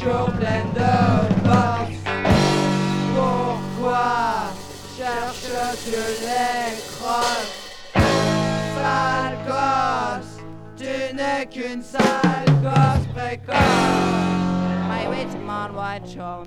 toujours pleine de box. Pourquoi cherches-tu les crosses? Sale gosse, tu n'es qu'une sale gosse précoce. My witch man white show.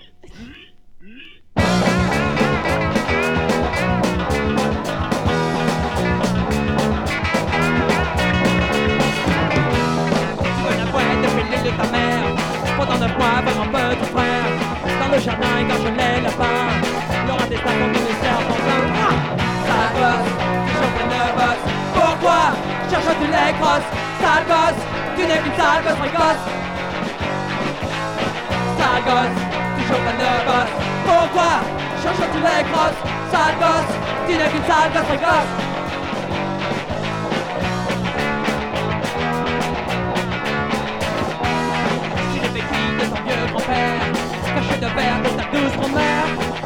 De ta mère, pendant 9 mois par un petit frère. Dans le jardin, égorge les lapins. Leur intestin contre les serpents pleins. Sale gosse, toujours pleine de bosse. Pourquoi cherches-tu les crosses? Sale gosse, tu n'es qu'une sale gosse précoce. Sale gosse, toujours pleine de bosse. Pourquoi cherches-tu les crosses? Sale gosse, tu n'es qu'une sale gosse précoce. Caché de verre de ta douce grand-mère.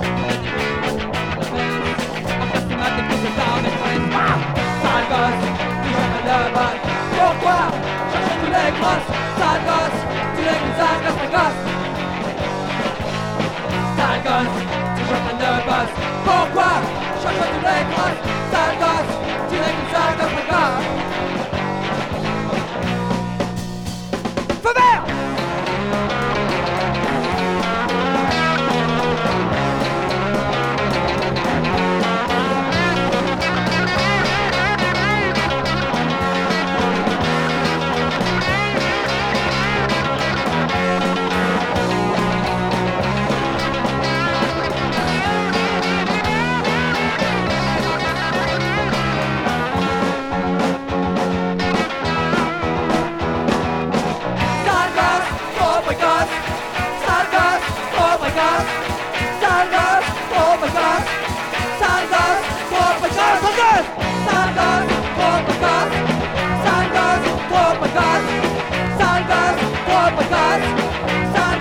Embrassez ma dépouille par maîtresse. Sale gosse, toujours plein de bosse. Pourquoi cherches-tu les crosses? Sale gosse, tu n'es qu'une sale gosse précoce. Sale gosse, toujours plein de bosse. Pourquoi cherches-tu les crosses? Sale gosse, tu n'es qu'une sale gosse précoce. Feu vert!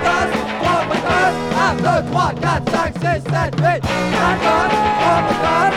Sale gosse, 3, 4, 5, 6, 7, 8. Sale gosse, oh my god.